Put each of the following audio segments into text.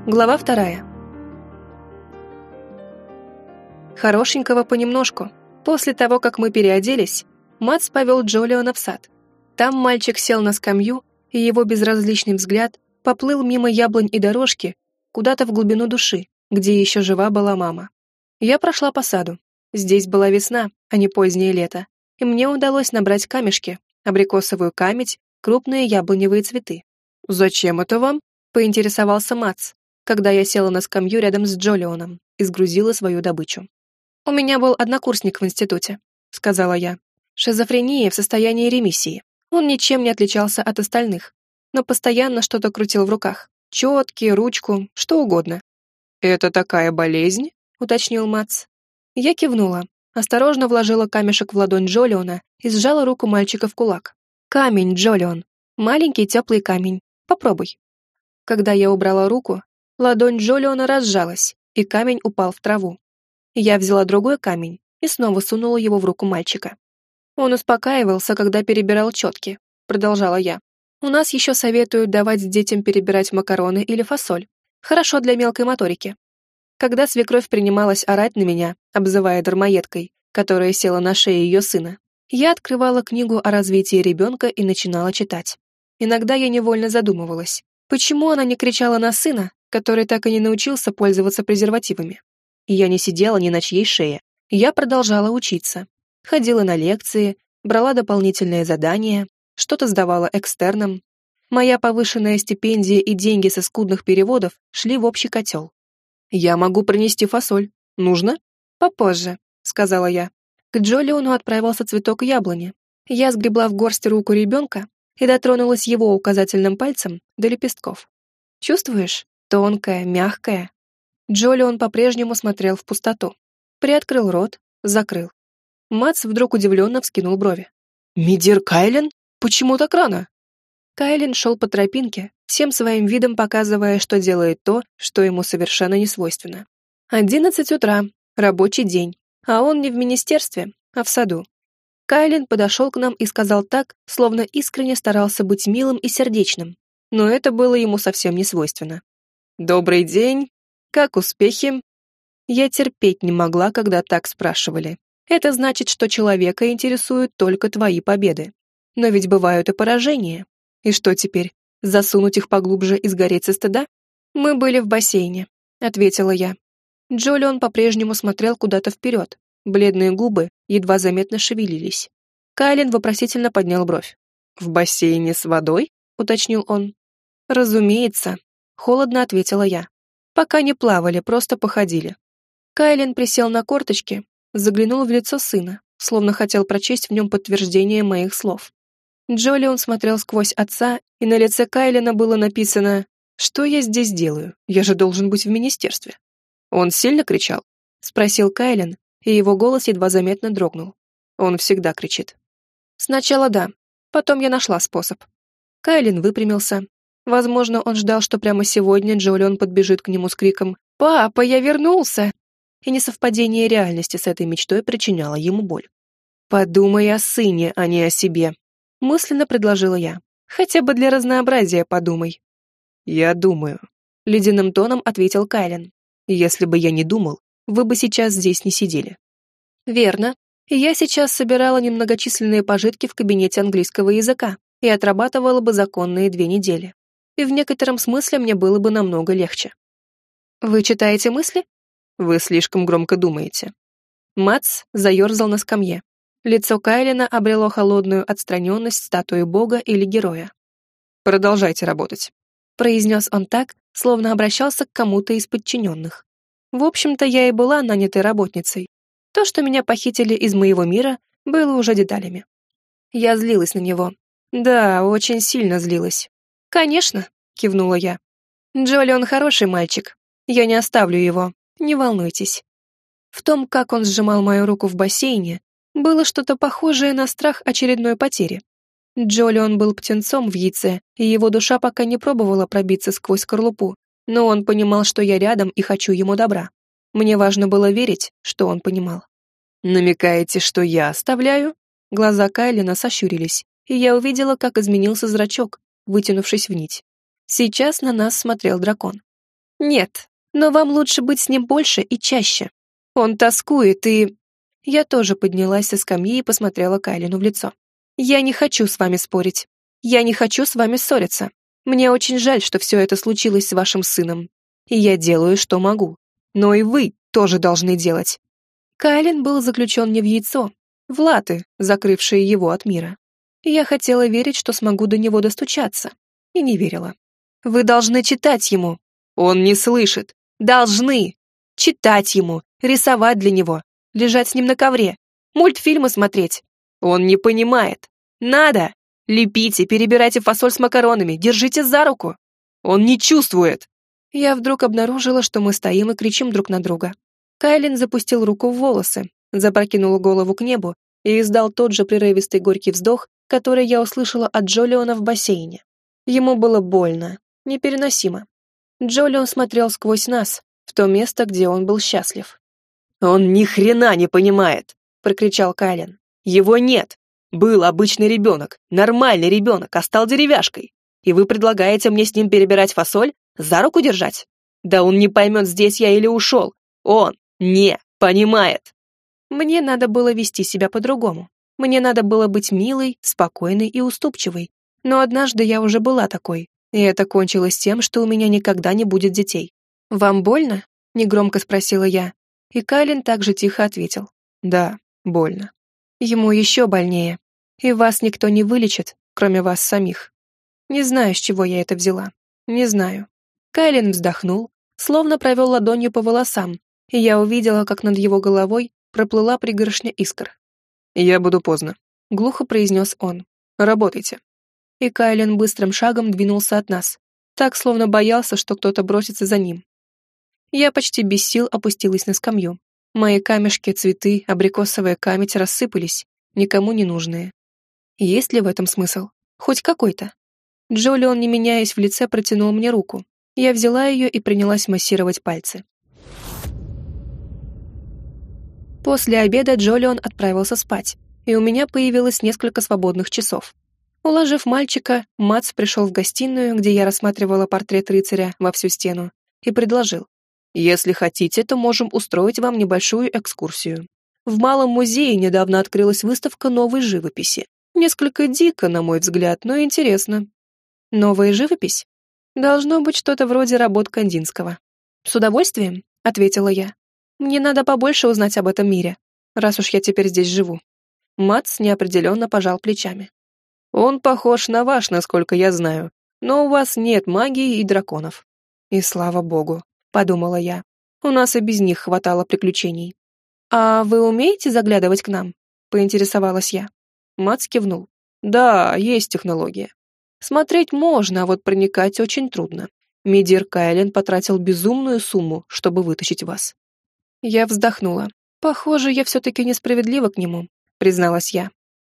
Глава 2. Хорошенького понемножку. После того, как мы переоделись, Матс повел Джолиона в сад. Там мальчик сел на скамью, и его безразличный взгляд поплыл мимо яблонь и дорожки куда-то в глубину души, где еще жива была мама. Я прошла по саду. Здесь была весна, а не позднее лето, и мне удалось набрать камешки, абрикосовую камедь, крупные яблоневые цветы. «Зачем это вам?» — поинтересовался Матс, когда я села на скамью рядом с Джолионом и сгрузила свою добычу. «У меня был однокурсник в институте», — сказала я. «Шизофрения в состоянии ремиссии. Он ничем не отличался от остальных, но постоянно что-то крутил в руках. Четки, ручку, что угодно». «Это такая болезнь?» — уточнил Матс. Я кивнула, осторожно вложила камешек в ладонь Джолиона и сжала руку мальчика в кулак. «Камень, Джолион. Маленький теплый камень. Попробуй». Когда я убрала руку, ладонь Джолиона разжалась, и камень упал в траву. Я взяла другой камень и снова сунула его в руку мальчика. «Он успокаивался, когда перебирал четки», — продолжала я. «У нас еще советуют давать детям перебирать макароны или фасоль. Хорошо для мелкой моторики». Когда свекровь принималась орать на меня, обзывая дармоедкой, которая села на шее ее сына, я открывала книгу о развитии ребенка и начинала читать. Иногда я невольно задумывалась, почему она не кричала на сына, который так и не научился пользоваться презервативами. И я не сидела ни на чьей шее. Я продолжала учиться. Ходила на лекции, брала дополнительные задания, что-то сдавала экстерном. Моя повышенная стипендия и деньги со скудных переводов шли в общий котел. «Я могу принести фасоль. Нужно?» «Попозже», — сказала я. К Джолиону отправился цветок яблони. Я сгребла в горсть руку ребенка и дотронулась его указательным пальцем до лепестков. «Чувствуешь? Тонкая, мягкая». Джолион по-прежнему смотрел в пустоту. Приоткрыл рот, закрыл. Матс вдруг удивленно вскинул брови. «Мидир Кайлен? Почему так рано?» Кайлен шел по тропинке, всем своим видом показывая, что делает то, что ему совершенно не свойственно. 11 утра, рабочий день, а он не в министерстве, а в саду. Кайлен подошел к нам и сказал так, словно искренне старался быть милым и сердечным, но это было ему совсем не свойственно. «Добрый день. Как успехи?» Я терпеть не могла, когда так спрашивали. Это значит, что человека интересуют только твои победы. Но ведь бывают и поражения. И что теперь, засунуть их поглубже и сгореть со стыда? «Мы были в бассейне», — ответила я. Джолион по-прежнему смотрел куда-то вперед. Бледные губы едва заметно шевелились. Кайлен вопросительно поднял бровь. «В бассейне с водой?» — уточнил он. «Разумеется», — холодно ответила я. «Пока не плавали, просто походили». Кайлен присел на корточки, заглянул в лицо сына, словно хотел прочесть в нем подтверждение моих слов. Джолион смотрел сквозь отца, и на лице Кайлена было написано: «Что я здесь делаю? Я же должен быть в министерстве». «Он сильно кричал?» — спросил Кайлен, и его голос едва заметно дрогнул. Он всегда кричит. «Сначала да, потом я нашла способ». Кайлен выпрямился. Возможно, он ждал, что прямо сегодня Джолион подбежит к нему с криком «Папа, я вернулся!» И несовпадение реальности с этой мечтой причиняло ему боль. «Подумай о сыне, а не о себе», — мысленно предложила я. «Хотя бы для разнообразия подумай». «Я думаю», — ледяным тоном ответил Кайлен. «Если бы я не думал, вы бы сейчас здесь не сидели». «Верно. Я сейчас собирала немногочисленные пожитки в кабинете английского языка и отрабатывала бы законные 2 недели. И в некотором смысле мне было бы намного легче». «Вы читаете мысли?» «Вы слишком громко думаете». Матс заерзал на скамье. Лицо Кайлена обрело холодную отстраненность статуи бога или героя. «Продолжайте работать», — произнес он так, словно обращался к кому-то из подчиненных. В общем-то, я и была нанятой работницей. То, что меня похитили из моего мира, было уже деталями. Я злилась на него. Да, очень сильно злилась. «Конечно», — кивнула я. «Джолион хороший мальчик. Я не оставлю его, не волнуйтесь». В том, как он сжимал мою руку в бассейне, было что-то похожее на страх очередной потери. Джолион был птенцом в яйце, и его душа пока не пробовала пробиться сквозь скорлупу, но он понимал, что я рядом и хочу ему добра. Мне важно было верить, что он понимал. «Намекаете, что я оставляю?» Глаза Кайлена сощурились, и я увидела, как изменился зрачок, вытянувшись в нить. Сейчас на нас смотрел дракон. Нет, но вам лучше быть с ним больше и чаще. Он тоскует и... Я тоже поднялась со скамьи и посмотрела Кайлину в лицо. Я не хочу с вами спорить. Я не хочу с вами ссориться. Мне очень жаль, что все это случилось с вашим сыном. И я делаю, что могу. Но и вы тоже должны делать. Кайлин был заключен не в яйцо, в латы, закрывшие его от мира. Я хотела верить, что смогу до него достучаться. И не верила. Вы должны читать ему. Он не слышит. Должны. Читать ему, рисовать для него, лежать с ним на ковре, мультфильмы смотреть. Он не понимает. Надо. Лепите, перебирайте фасоль с макаронами, держите за руку. Он не чувствует. Я вдруг обнаружила, что мы стоим и кричим друг на друга. Кайлин запустил руку в волосы, запрокинул голову к небу и издал тот же прерывистый горький вздох, который я услышала от Джолиона в бассейне. Ему было больно, непереносимо. Джолион смотрел сквозь нас, в то место, где он был счастлив. «Он ни хрена не понимает!» — прокричал Кайлин. «Его нет! Был обычный ребенок, нормальный ребенок, а стал деревяшкой. И вы предлагаете мне с ним перебирать фасоль, за руку держать? Да он не поймет, здесь я или ушел. Он не понимает!» Мне надо было вести себя по-другому. Мне надо было быть милой, спокойной и уступчивой. Но однажды я уже была такой, и это кончилось тем, что у меня никогда не будет детей. «Вам больно?» — негромко спросила я. И Кайлин также тихо ответил. «Да, больно. Ему еще больнее. И вас никто не вылечит, кроме вас самих. Не знаю, с чего я это взяла. Не знаю». Кайлин вздохнул, словно провел ладонью по волосам, и я увидела, как над его головой проплыла пригоршня искр. «Я буду поздно», — глухо произнес он. «Работайте». И Кайлин быстрым шагом двинулся от нас, так, словно боялся, что кто-то бросится за ним. Я почти без сил опустилась на скамью. Мои камешки, цветы, абрикосовая камедь рассыпались, никому не нужные. Есть ли в этом смысл? Хоть какой-то? Джолион, не меняясь в лице, протянул мне руку. Я взяла ее и принялась массировать пальцы. После обеда Джолион отправился спать, и у меня появилось несколько свободных часов. Уложив мальчика, Мац пришел в гостиную, где я рассматривала портрет рыцаря во всю стену, и предложил. «Если хотите, то можем устроить вам небольшую экскурсию. В Малом музее недавно открылась выставка новой живописи. Несколько дико, на мой взгляд, но интересно». «Новая живопись? Должно быть что-то вроде работ Кандинского». «С удовольствием», — ответила я. «Мне надо побольше узнать об этом мире, раз уж я теперь здесь живу». Мац неопределенно пожал плечами. «Он похож на ваш, насколько я знаю, но у вас нет магии и драконов». «И слава богу», — подумала я. «У нас и без них хватало приключений». «А вы умеете заглядывать к нам?» — поинтересовалась я. Мац кивнул. «Да, есть технология. Смотреть можно, а вот проникать очень трудно. Мидир Кайлин потратил безумную сумму, чтобы вытащить вас». Я вздохнула. «Похоже, я все-таки несправедлива к нему», — призналась я.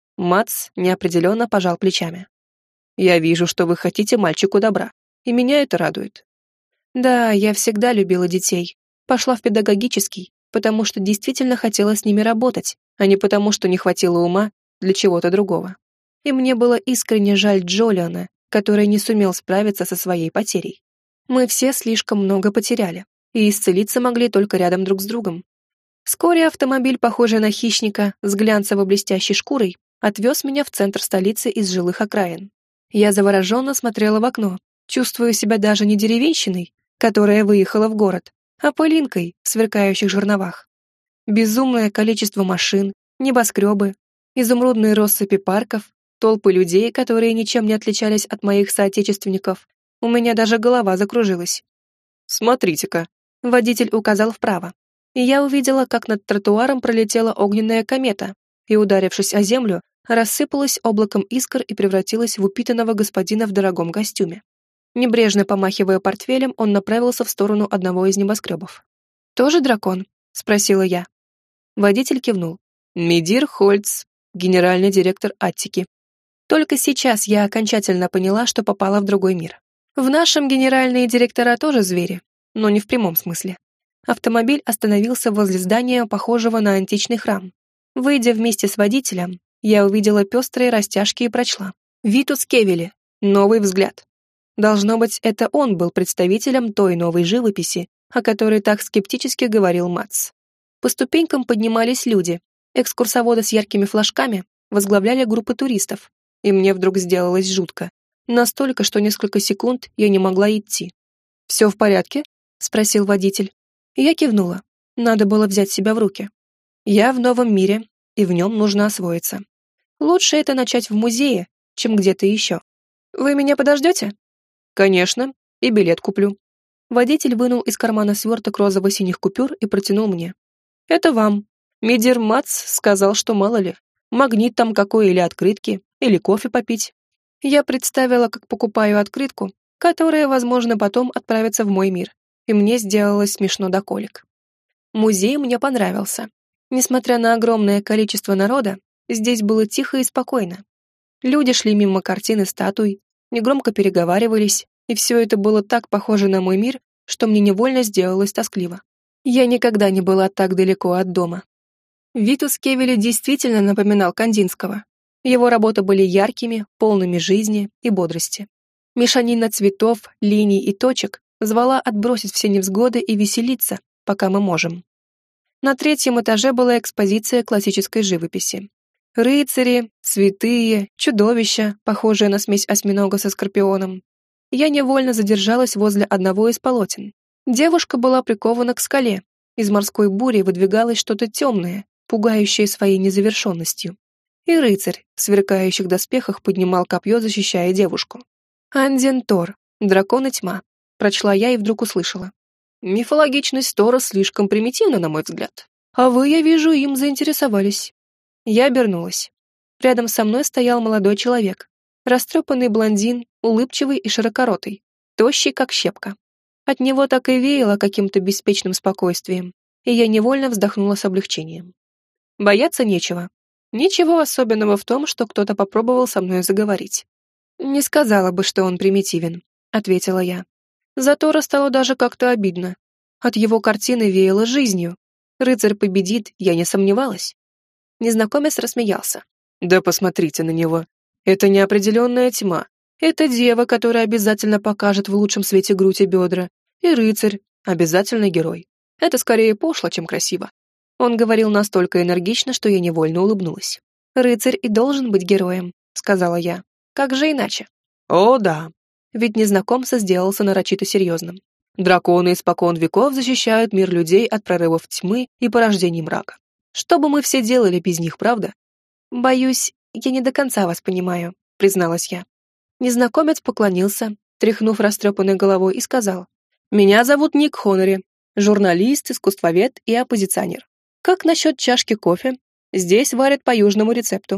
Мац неопределенно пожал плечами. «Я вижу, что вы хотите мальчику добра, и меня это радует». «Да, я всегда любила детей. Пошла в педагогический, потому что действительно хотела с ними работать, а не потому, что не хватило ума для чего-то другого. И мне было искренне жаль Джолиона, который не сумел справиться со своей потерей. Мы все слишком много потеряли, и исцелиться могли только рядом друг с другом». Вскоре автомобиль, похожий на хищника, с глянцево-блестящей шкурой, отвез меня в центр столицы из жилых окраин. Я завороженно смотрела в окно, чувствуя себя даже не деревенщиной, которая выехала в город, а пылинкой в сверкающих жерновах. Безумное количество машин, небоскребы, изумрудные россыпи парков, толпы людей, которые ничем не отличались от моих соотечественников. У меня даже голова закружилась. «Смотрите-ка», — водитель указал вправо, и я увидела, как над тротуаром пролетела огненная комета и, ударившись о землю, рассыпалась облаком искр и превратилась в упитанного господина в дорогом костюме. Небрежно помахивая портфелем, он направился в сторону одного из небоскребов. «Тоже дракон?» — спросила я. Водитель кивнул. «Мидир Хольц, генеральный директор Аттики». Только сейчас я окончательно поняла, что попала в другой мир. В нашем генеральные директора тоже звери, но не в прямом смысле. Автомобиль остановился возле здания, похожего на античный храм. Выйдя вместе с водителем, я увидела пестрые растяжки и прочла. «Витус Кевели. Новый взгляд». Должно быть, это он был представителем той новой живописи, о которой так скептически говорил Мац. По ступенькам поднимались люди. Экскурсоводы с яркими флажками возглавляли группы туристов. И мне вдруг сделалось жутко. Настолько, что несколько секунд я не могла идти. «Все в порядке?» — спросил водитель. Я кивнула. Надо было взять себя в руки. Я в новом мире, и в нем нужно освоиться. Лучше это начать в музее, чем где-то еще. «Вы меня подождете?» «Конечно, и билет куплю». Водитель вынул из кармана сверток розово-синих купюр и протянул мне. «Это вам. Мидер Мац сказал, что мало ли. Магнит там какой или открытки, или кофе попить». Я представила, как покупаю открытку, которая, возможно, потом отправится в мой мир, и мне сделалось смешно до колик. Музей мне понравился. Несмотря на огромное количество народа, здесь было тихо и спокойно. Люди шли мимо картин и статуй, негромко переговаривались, и все это было так похоже на мой мир, что мне невольно сделалось тоскливо. Я никогда не была так далеко от дома. Вид у Скевеля действительно напоминал Кандинского. Его работы были яркими, полными жизни и бодрости. Мешанина цветов, линий и точек звала отбросить все невзгоды и веселиться, пока мы можем. На 3-м этаже была экспозиция классической живописи. Рыцари, святые, чудовища, похожие на смесь осьминога со скорпионом. Я невольно задержалась возле одного из полотен. Девушка была прикована к скале. Из морской бури выдвигалось что-то темное, пугающее своей незавершенностью. И рыцарь в сверкающих доспехах поднимал копье, защищая девушку. «Анден Тор, дракон и тьма», — прочла я и вдруг услышала. «Мифологичность Тора слишком примитивна, на мой взгляд. А вы, я вижу, им заинтересовались». Я обернулась. Рядом со мной стоял молодой человек. Растрепанный блондин, улыбчивый и широкоротый, тощий, как щепка. От него так и веяло каким-то беспечным спокойствием, и я невольно вздохнула с облегчением. Бояться нечего. Ничего особенного в том, что кто-то попробовал со мной заговорить. «Не сказала бы, что он примитивен», — ответила я. За Тора стало даже как-то обидно. От его картины веяло жизнью. Рыцарь победит, я не сомневалась. Незнакомец рассмеялся. «Да посмотрите на него. Это неопределенная тьма. Это дева, которая обязательно покажет в лучшем свете грудь и бедра. И рыцарь, обязательно герой. Это скорее пошло, чем красиво». Он говорил настолько энергично, что я невольно улыбнулась. «Рыцарь и должен быть героем», — сказала я. «Как же иначе?» «О, да». Ведь незнакомца сделался нарочито серьезным. «Драконы испокон веков защищают мир людей от прорывов тьмы и порождений мрака. Что бы мы все делали без них, правда?» «Боюсь, я не до конца вас понимаю», — призналась я. Незнакомец поклонился, тряхнув растрепанной головой, и сказал: «Меня зовут Ник Хонори, журналист, искусствовед и оппозиционер. Как насчет чашки кофе? Здесь варят по южному рецепту».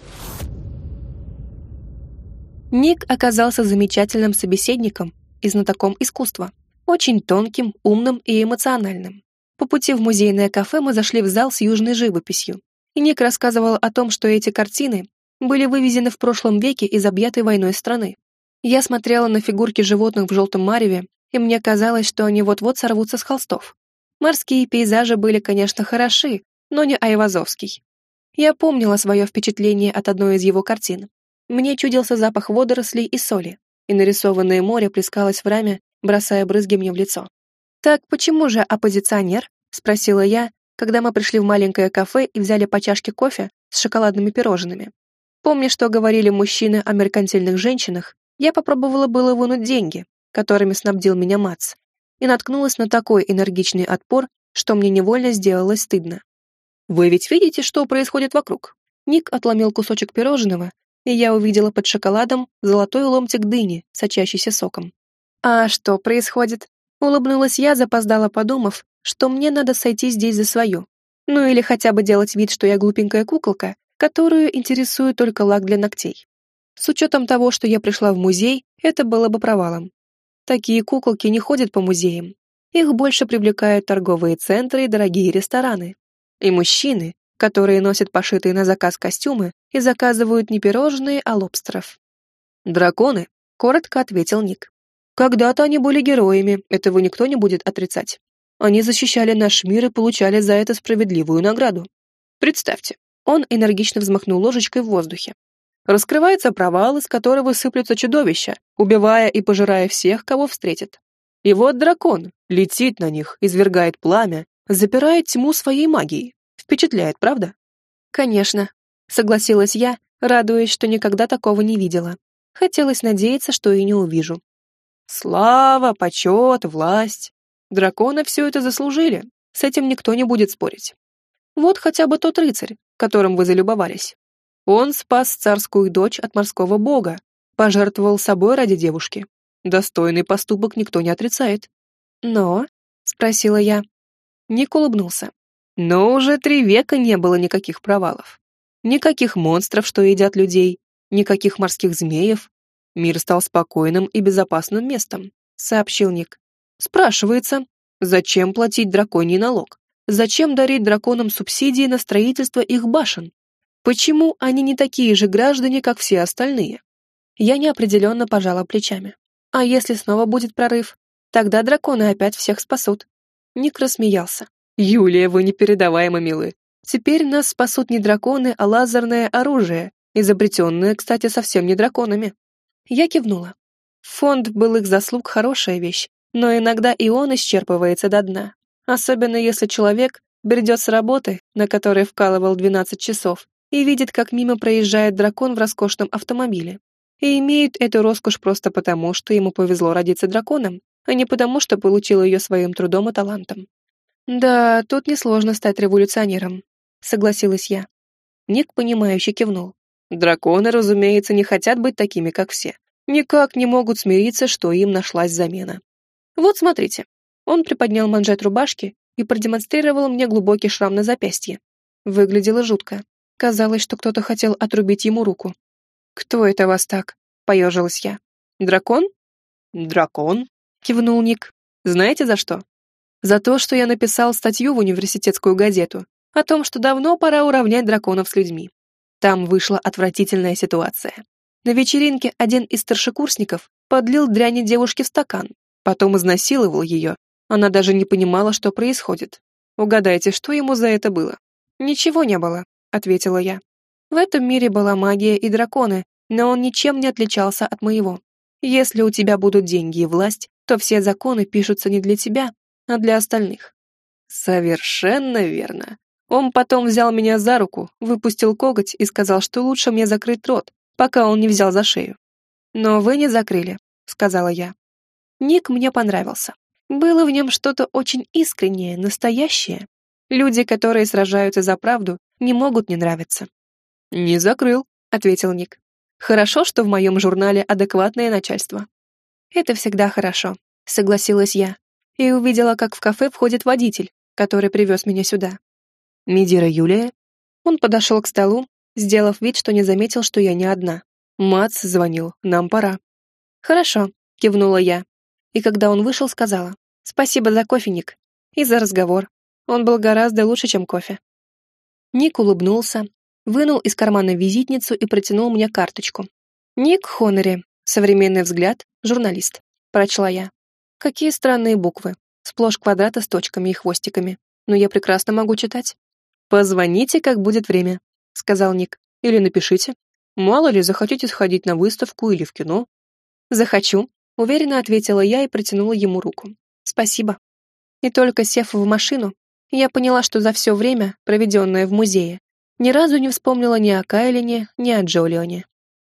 Ник оказался замечательным собеседником и знатоком искусства, очень тонким, умным и эмоциональным. По пути в музейное кафе мы зашли в зал с южной живописью, и Ник рассказывал о том, что эти картины были вывезены в прошлом веке из объятой войной страны. Я смотрела на фигурки животных в желтом мареве, и мне казалось, что они вот-вот сорвутся с холстов. Морские пейзажи были, конечно, хороши, но не Айвазовский. Я помнила свое впечатление от одной из его картин. Мне чудился запах водорослей и соли, и нарисованное море плескалось в раме, бросая брызги мне в лицо. «Так почему же оппозиционер?» — спросила я, когда мы пришли в маленькое кафе и взяли по чашке кофе с шоколадными пирожными. Помня, что говорили мужчины о меркантильных женщинах, я попробовала было вынуть деньги, которыми снабдил меня Мац, и наткнулась на такой энергичный отпор, что мне невольно сделалось стыдно. «Вы ведь видите, что происходит вокруг?» Ник отломил кусочек пирожного, и я увидела под шоколадом золотой ломтик дыни, сочащийся соком. «А что происходит?» Улыбнулась я, запоздала подумав, что мне надо сойти здесь за свою. Ну или хотя бы делать вид, что я глупенькая куколка, которую интересует только лак для ногтей. С учетом того, что я пришла в музей, это было бы провалом. Такие куколки не ходят по музеям. Их больше привлекают торговые центры и дорогие рестораны. И мужчины, которые носят пошитые на заказ костюмы и заказывают не пирожные, а лобстеров. «Драконы», — коротко ответил Ник. «Когда-то они были героями, этого никто не будет отрицать. Они защищали наш мир и получали за это справедливую награду. Представьте». Он энергично взмахнул ложечкой в воздухе. Раскрывается провал, из которого сыплются чудовища, убивая и пожирая всех, кого встретит. И вот дракон летит на них, извергает пламя, запирает тьму своей магией. Впечатляет, правда? Конечно, согласилась я, радуясь, что никогда такого не видела. Хотелось надеяться, что и не увижу. Слава, почет, власть. Драконы все это заслужили, с этим никто не будет спорить. Вот хотя бы тот рыцарь, которым вы залюбовались. Он спас царскую дочь от морского бога, пожертвовал собой ради девушки. Достойный поступок никто не отрицает. «Но?» — спросила я. Ник улыбнулся. Но уже 3 века не было никаких провалов. Никаких монстров, что едят людей, никаких морских змеев. Мир стал спокойным и безопасным местом, сообщил Ник. Спрашивается, зачем платить драконий налог? Зачем дарить драконам субсидии на строительство их башен? Почему они не такие же граждане, как все остальные? Я неопределенно пожала плечами. А если снова будет прорыв? Тогда драконы опять всех спасут. Ник рассмеялся. Юлия, вы непередаваемо милы. Теперь нас спасут не драконы, а лазерное оружие, изобретенное, кстати, совсем не драконами. Я кивнула. Фонд былых заслуг — хорошая вещь, но иногда и он исчерпывается до дна. Особенно если человек бредет с работы, на которой вкалывал 12 часов, и видит, как мимо проезжает дракон в роскошном автомобиле. И имеет эту роскошь просто потому, что ему повезло родиться драконом, а не потому, что получил ее своим трудом и талантом. «Да, тут несложно стать революционером», — согласилась я. Ник, понимающе кивнул. «Драконы, разумеется, не хотят быть такими, как все. Никак не могут смириться, что им нашлась замена. Вот смотрите». Он приподнял манжет рубашки и продемонстрировал мне глубокий шрам на запястье. Выглядело жутко. Казалось, что кто-то хотел отрубить ему руку. «Кто это вас так?» — поежилась я. «Дракон?» «Дракон», — кивнул Ник. «Знаете за что?» «За то, что я написал статью в университетскую газету о том, что давно пора уравнять драконов с людьми. Там вышла отвратительная ситуация. На вечеринке один из старшекурсников подлил дряни девушке в стакан, потом изнасиловал ее. Она даже не понимала, что происходит. Угадайте, что ему за это было?» «Ничего не было», — ответила я. «В этом мире была магия и драконы, но он ничем не отличался от моего. Если у тебя будут деньги и власть, то все законы пишутся не для тебя, а для остальных». «Совершенно верно. Он потом взял меня за руку, выпустил коготь и сказал, что лучше мне закрыть рот, пока он не взял за шею». «Но вы не закрыли», — сказала я. Ник мне понравился. Было в нем что-то очень искреннее, настоящее. Люди, которые сражаются за правду, не могут не нравиться. «Не закрыл», — ответил Ник. «Хорошо, что в моем журнале адекватное начальство». «Это всегда хорошо», — согласилась я, и увидела, как в кафе входит водитель, который привез меня сюда. «Медира Юлия?» Он подошел к столу, сделав вид, что не заметил, что я не одна. «Мац звонил, нам пора». «Хорошо», — кивнула я, и когда он вышел, сказала: «Спасибо за кофе, Ник, и за разговор. Он был гораздо лучше, чем кофе». Ник улыбнулся, вынул из кармана визитницу и протянул мне карточку. «Ник Хоннери, современный взгляд, журналист», — прочла я. Какие странные буквы, сплошь квадраты с точками и хвостиками, но я прекрасно могу читать. «Позвоните, как будет время», — сказал Ник, — «или напишите. Мало ли, захотите сходить на выставку или в кино». «Захочу», — уверенно ответила я и протянула ему руку. «Спасибо». И только сев в машину, я поняла, что за все время, проведенное в музее, ни разу не вспомнила ни о Кайлине, ни о Джолионе.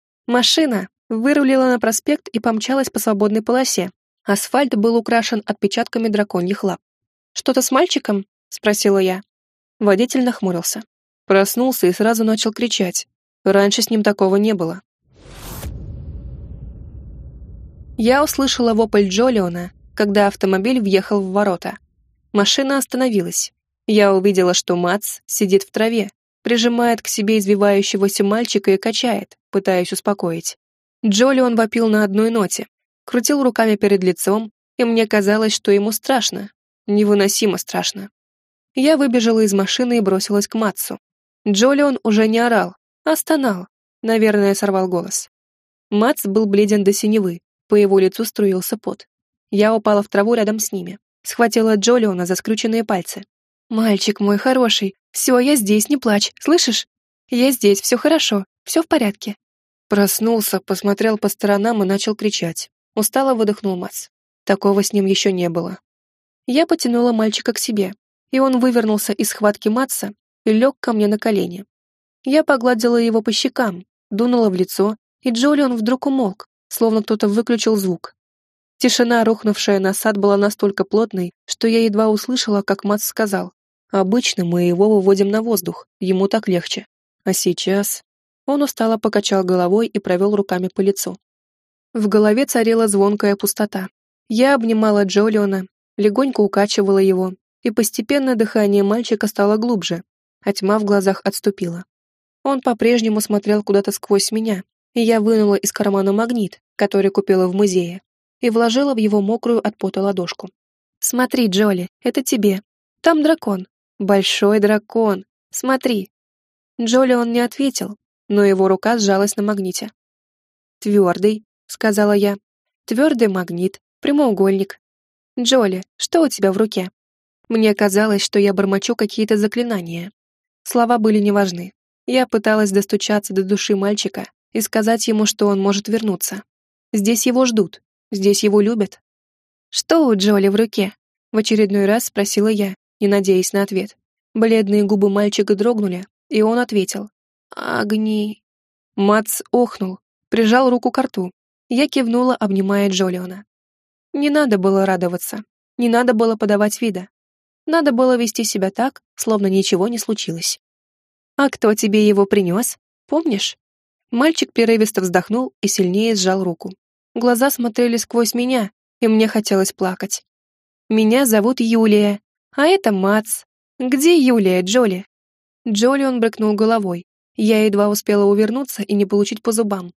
Машина вырулила на проспект и помчалась по свободной полосе. Асфальт был украшен отпечатками драконьих лап. «Что-то с мальчиком?» — спросила я. Водитель нахмурился. Проснулся и сразу начал кричать. Раньше с ним такого не было. Я услышала вопль Джолиона, когда автомобиль въехал в ворота. Машина остановилась. Я увидела, что Мац сидит в траве, прижимает к себе извивающегося мальчика и качает, пытаясь успокоить. Джолион вопил на одной ноте, крутил руками перед лицом, и мне казалось, что ему страшно, невыносимо страшно. Я выбежала из машины и бросилась к Мацу. Джолион уже не орал, а стонал, наверное, сорвал голос. Мац был бледен до синевы, по его лицу струился пот. Я упала в траву рядом с ними, схватила Джолиона за скрюченные пальцы. «Мальчик мой хороший, все, я здесь, не плачь, слышишь? Я здесь, все хорошо, все в порядке». Проснулся, посмотрел по сторонам и начал кричать. Устало выдохнул Мац. Такого с ним еще не было. Я потянула мальчика к себе, и он вывернулся из схватки Матса и лег ко мне на колени. Я погладила его по щекам, дунула в лицо, и Джолион вдруг умолк, словно кто-то выключил звук. Тишина, рухнувшая на сад, была настолько плотной, что я едва услышала, как Матс сказал: «Обычно мы его выводим на воздух, ему так легче. А сейчас...» Он устало покачал головой и провел руками по лицу. В голове царила звонкая пустота. Я обнимала Джолиона, легонько укачивала его, и постепенно дыхание мальчика стало глубже, а тьма в глазах отступила. Он по-прежнему смотрел куда-то сквозь меня, и я вынула из кармана магнит, который купила в музее, и вложила в его мокрую от пота ладошку. «Смотри, Джоли, это тебе. Там дракон. Большой дракон. Смотри». Джолион не ответил, но его рука сжалась на магните. «Твердый», — сказала я. «Твердый магнит, прямоугольник. Джоли, что у тебя в руке?» Мне казалось, что я бормочу какие-то заклинания. Слова были неважны. Я пыталась достучаться до души мальчика и сказать ему, что он может вернуться. Здесь его ждут, здесь его любят. «Что у Джоли в руке?» — в очередной раз спросила я, не надеясь на ответ. Бледные губы мальчика дрогнули, и он ответил: «Огни». Матс охнул, прижал руку к рту. Я кивнула, обнимая Джолиона. Не надо было радоваться, не надо было подавать вида. Надо было вести себя так, словно ничего не случилось. «А кто тебе его принес? Помнишь?» Мальчик прерывисто вздохнул и сильнее сжал руку. Глаза смотрели сквозь меня, и мне хотелось плакать. «Меня зовут Юлия, а это Матс. Где Юлия, Джоли?» Джолион брыкнул головой. Я едва успела увернуться и не получить по зубам.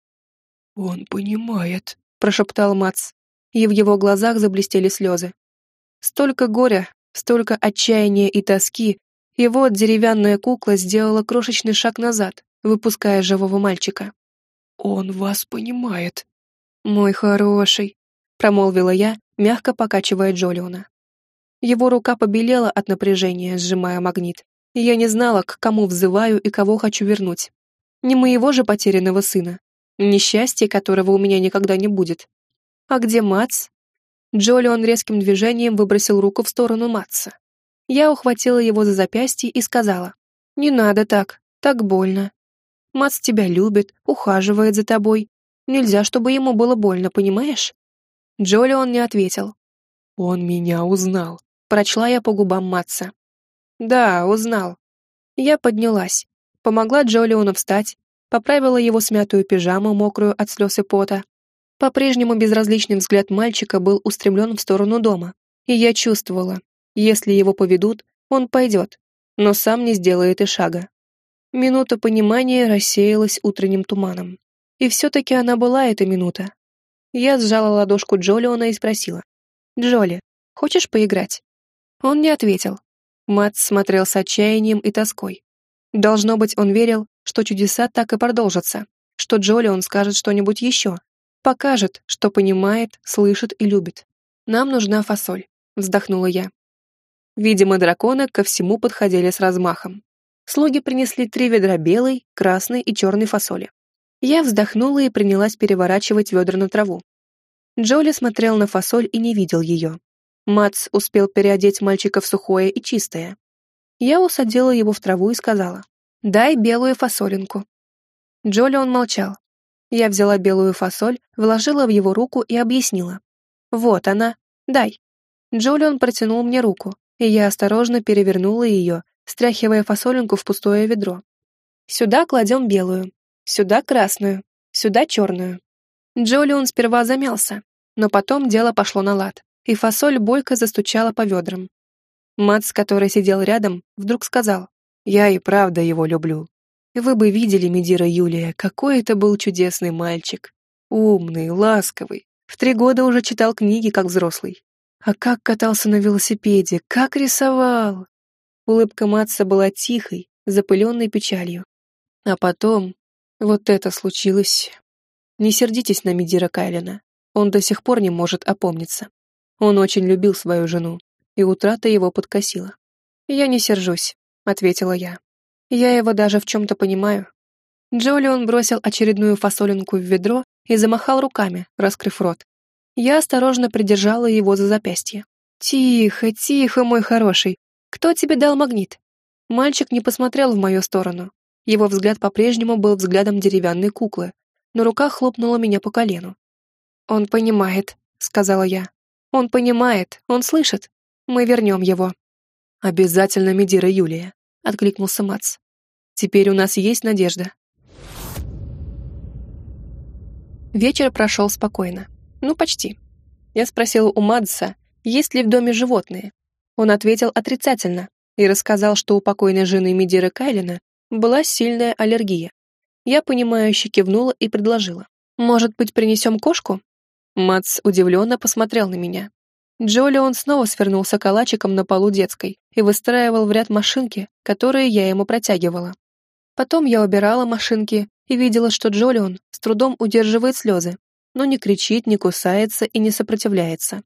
«Он понимает», — прошептал Матс, и в его глазах заблестели слезы. Столько горя, столько отчаяния и тоски, и вот деревянная кукла сделала крошечный шаг назад, выпуская живого мальчика. «Он вас понимает». «Мой хороший», — промолвила я, мягко покачивая Джолиона. Его рука побелела от напряжения, сжимая магнит, и я не знала, к кому взываю и кого хочу вернуть. Не моего же потерянного сына, несчастья которого у меня никогда не будет. А где Матс? Джолион резким движением выбросил руку в сторону Матса. Я ухватила его за запястье и сказала: «Не надо так, так больно. Матс тебя любит, ухаживает за тобой. Нельзя, чтобы ему было больно, понимаешь?» Джолион не ответил. «Он меня узнал», — прочла я по губам Матса. «Да, узнал». Я поднялась, помогла Джолиону встать, поправила его смятую пижаму, мокрую от слез и пота. По-прежнему безразличный взгляд мальчика был устремлен в сторону дома, и я чувствовала, если его поведут, он пойдет, но сам не сделает и шага. Минута понимания рассеялась утренним туманом. И все-таки она была, эта минута. Я сжала ладошку Джолиона и спросила: «Джоли, хочешь поиграть?» Он не ответил. Матс смотрел с отчаянием и тоской. Должно быть, он верил, что чудеса так и продолжатся, что Джолион скажет что-нибудь еще, покажет, что понимает, слышит и любит. «Нам нужна фасоль», — вздохнула я. Видимо, драконы ко всему подходили с размахом. Слуги принесли 3 ведра белой, красной и черной фасоли. Я вздохнула и принялась переворачивать ведра на траву. Джоли смотрел на фасоль и не видел ее. Матс успел переодеть мальчика в сухое и чистое. Я усадила его в траву и сказала: «Дай белую фасолинку». Джолион молчал. Я взяла белую фасоль, вложила в его руку и объяснила: «Вот она, дай». Джолион протянул мне руку, и я осторожно перевернула ее, стряхивая фасолинку в пустое ведро. «Сюда кладем белую, сюда красную, сюда черную». Джолион сперва замялся, но потом дело пошло на лад, и фасоль бойко застучала по ведрам. Матс, который сидел рядом, вдруг сказал: «Я и правда его люблю. Вы бы видели Медира Юлия, какой это был чудесный мальчик. Умный, ласковый, в 3 года уже читал книги, как взрослый. А как катался на велосипеде, как рисовал!» Улыбка Матса была тихой, запыленной печалью. А потом вот это случилось. Не сердитесь на Медира Кайлина, он до сих пор не может опомниться. Он очень любил свою жену, и утрата его подкосила. «Я не сержусь», — ответила я. «Я его даже в чем-то понимаю». Джолион бросил очередную фасолинку в ведро и замахал руками, раскрыв рот. Я осторожно придержала его за запястье. «Тихо, тихо, мой хороший. Кто тебе дал магнит?» Мальчик не посмотрел в мою сторону. Его взгляд по-прежнему был взглядом деревянной куклы, но рука хлопнула меня по колену. «Он понимает», — сказала я. «Он понимает, он слышит. Мы вернем его». «Обязательно, Медира Юлия», — откликнулся Мац. «Теперь у нас есть надежда». Вечер прошел спокойно. Ну, почти. Я спросила у Мадса, есть ли в доме животные. Он ответил отрицательно и рассказал, что у покойной жены Медиры Кайлина была сильная аллергия. Я, понимающе кивнула и предложила. «Может быть, принесем кошку?» Мадс удивленно посмотрел на меня. Джолион снова свернулся калачиком на полу детской и выстраивал в ряд машинки, которые я ему протягивала. Потом я убирала машинки и видела, что Джолион с трудом удерживает слезы, но не кричит, не кусается и не сопротивляется.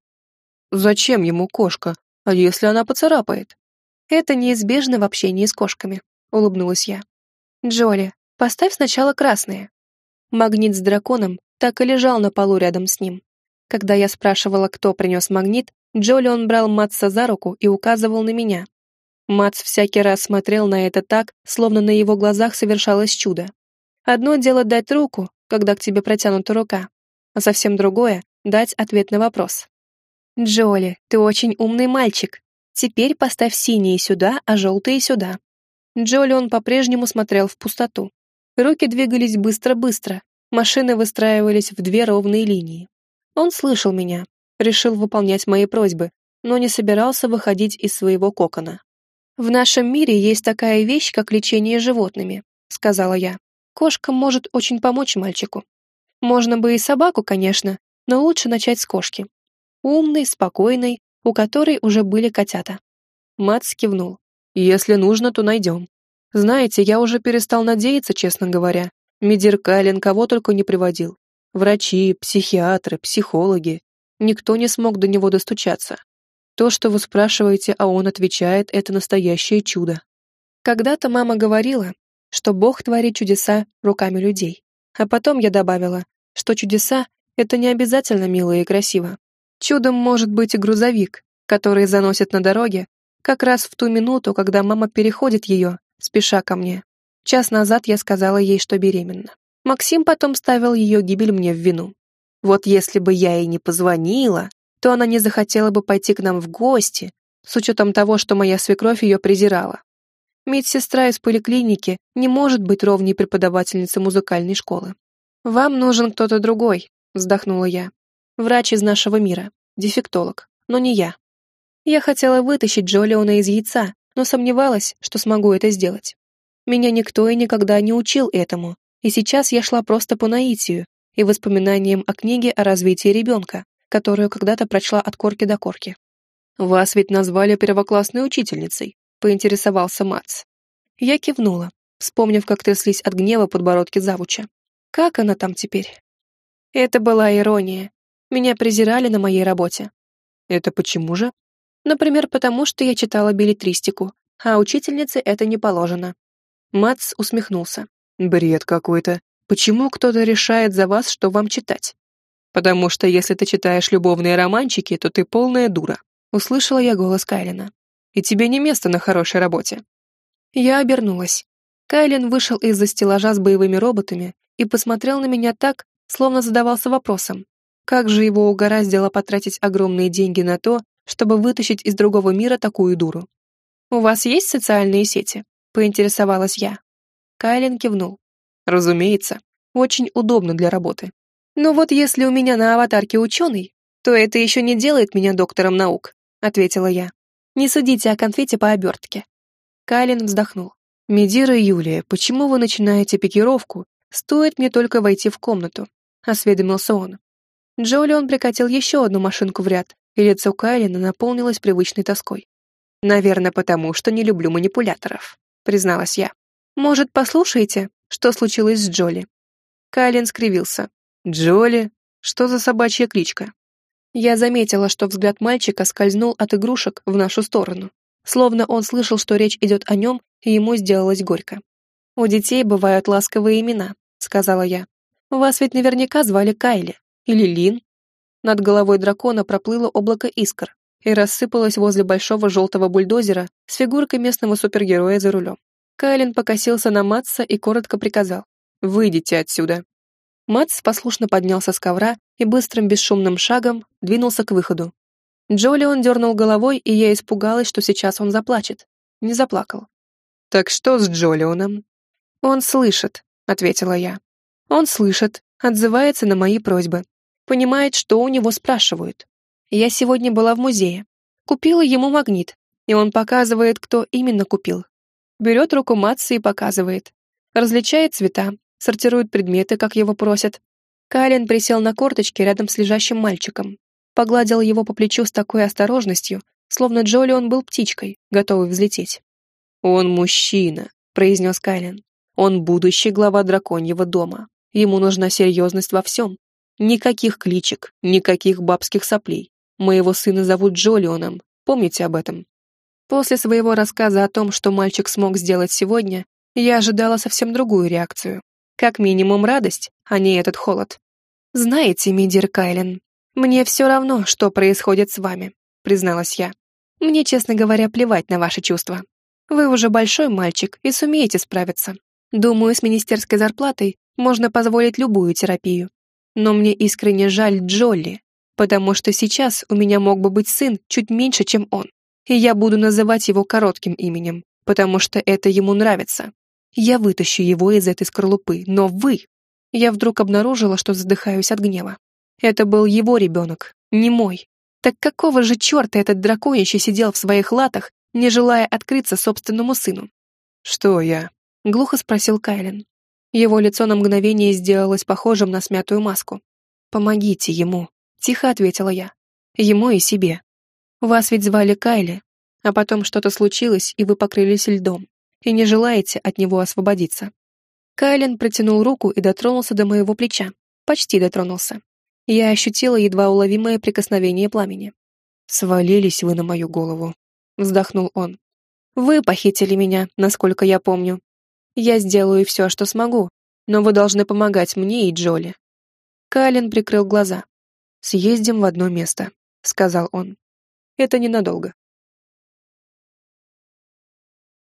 «Зачем ему кошка? А если она поцарапает?» «Это неизбежно в общении с кошками», — улыбнулась я. «Джоли, поставь сначала красные». Магнит с драконом так и лежал на полу рядом с ним. Когда я спрашивала, кто принес магнит, Джолион брал Матса за руку и указывал на меня. Матс всякий раз смотрел на это так, словно на его глазах совершалось чудо. Одно дело дать руку, когда к тебе протянута рука, а совсем другое — дать ответ на вопрос. «Джоли, ты очень умный мальчик. Теперь поставь синие сюда, а желтые сюда». Джолион по-прежнему смотрел в пустоту. Руки двигались быстро-быстро, машины выстраивались в две ровные линии. Он слышал меня, решил выполнять мои просьбы, но не собирался выходить из своего кокона. «В нашем мире есть такая вещь, как лечение животными», — сказала я. «Кошка может очень помочь мальчику. Можно бы и собаку, конечно, но лучше начать с кошки. Умной, спокойной, у которой уже были котята». Матс кивнул. «Если нужно, то найдем. Знаете, я уже перестал надеяться, честно говоря. Медир Кайлин кого только не приводил. Врачи, психиатры, психологи. Никто не смог до него достучаться. То, что вы спрашиваете, а он отвечает, это настоящее чудо. Когда-то мама говорила, что Бог творит чудеса руками людей. А потом я добавила, что чудеса — это не обязательно мило и красиво. Чудом может быть и грузовик, который заносит на дороге как раз в ту минуту, когда мама переходит ее, спеша ко мне. Час назад я сказала ей, что беременна. Максим потом ставил ее гибель мне в вину. Вот если бы я ей не позвонила, то она не захотела бы пойти к нам в гости, с учетом того, что моя свекровь ее презирала. Медсестра из поликлиники не может быть ровней преподавательницы музыкальной школы. «Вам нужен кто-то другой», — вздохнула я. «Врач из нашего мира, дефектолог, но не я». Я хотела вытащить Джолиона из яйца, но сомневалась, что смогу это сделать. Меня никто и никогда не учил этому, и сейчас я шла просто по наитию и воспоминаниям о книге о развитии ребенка, которую когда-то прочла от корки до корки. «Вас ведь назвали первоклассной учительницей», — поинтересовался Мац. Я кивнула, вспомнив, как тряслись от гнева подбородки завуча. Как она там теперь? Это была ирония. Меня презирали на моей работе. Это почему же? Например, потому что я читала беллетристику, а учительнице это не положено. Мац усмехнулся. Бред какой-то. Почему кто-то решает за вас, что вам читать? Потому что если ты читаешь любовные романчики, то ты полная дура. Услышала я голос Кайлина. И тебе не место на хорошей работе. Я обернулась. Кайлин вышел из-за стеллажа с боевыми роботами и посмотрел на меня так, словно задавался вопросом. Как же его угораздило потратить огромные деньги на то, чтобы вытащить из другого мира такую дуру? «У вас есть социальные сети?» — поинтересовалась я. Кайлин кивнул. «Разумеется, очень удобно для работы. Но вот если у меня на аватарке ученый, то это еще не делает меня доктором наук», — ответила я. «Не судите о конфете по обертке». Кайлин вздохнул. «Медира Юлия, почему вы начинаете пикировку? Стоит мне только войти в комнату», — осведомился он. Джолион прикатил еще одну машинку в ряд, и лицо Кайлина наполнилось привычной тоской. «Наверное, потому что не люблю манипуляторов», — призналась я. «Может, послушаете, что случилось с Джоли?» Кайлин скривился. «Джоли? Что за собачья кличка?» Я заметила, что взгляд мальчика скользнул от игрушек в нашу сторону, словно он слышал, что речь идет о нем, и ему сделалось горько. «У детей бывают ласковые имена», — сказала я. «Вас ведь наверняка звали Кайли или Лин». Над головой дракона проплыло облако искр и рассыпалось возле большого желтого бульдозера с фигуркой местного супергероя за рулем. Кайлин покосился на Матса и коротко приказал: «Выйдите отсюда». Матс послушно поднялся с ковра и быстрым бесшумным шагом двинулся к выходу. Джолион дернул головой, и я испугалась, что сейчас он заплачет. Не заплакал. «Так что с Джолионом?» «Он слышит», — ответила я. «Он слышит, отзывается на мои просьбы. Понимает, что у него спрашивают. Я сегодня была в музее. Купила ему магнит, и он показывает, кто именно купил. Берет руку Матса и показывает. Различает цвета, сортирует предметы, как его просят. Кайлин присел на корточки рядом с лежащим мальчиком. Погладил его по плечу с такой осторожностью, словно Джолион был птичкой, готовый взлететь. «Он мужчина», — произнес Кайлин. «Он будущий глава драконьего дома. Ему нужна серьезность во всем. Никаких кличек, никаких бабских соплей. Моего сына зовут Джолионом, помните об этом?» После своего рассказа о том, что мальчик смог сделать сегодня, я ожидала совсем другую реакцию. Как минимум радость, а не этот холод. «Знаете, мидер Кайлин, мне все равно, что происходит с вами», — призналась я. «Мне, честно говоря, плевать на ваши чувства. Вы уже большой мальчик и сумеете справиться. Думаю, с министерской зарплатой можно позволить любую терапию. Но мне искренне жаль Джолли, потому что сейчас у меня мог бы быть сын чуть меньше, чем он. И я буду называть его коротким именем, потому что это ему нравится. Я вытащу его из этой скорлупы, но вы...» Я вдруг обнаружила, что задыхаюсь от гнева. Это был его ребенок, не мой. Так какого же черта этот драконище сидел в своих латах, не желая открыться собственному сыну? «Что я?» — глухо спросил Кайлин. Его лицо на мгновение сделалось похожим на смятую маску. «Помогите ему», — тихо ответила я. «Ему и себе. Вас ведь звали Кайли, а потом что-то случилось, и вы покрылись льдом, и не желаете от него освободиться». Кайлин протянул руку и дотронулся до моего плеча. Почти дотронулся. Я ощутила едва уловимое прикосновение пламени. «Свалились вы на мою голову», — вздохнул он. «Вы похитили меня, насколько я помню. Я сделаю все, что смогу, но вы должны помогать мне и Джоли». Кайлин прикрыл глаза. «Съездим в одно место», — сказал он. «Это ненадолго».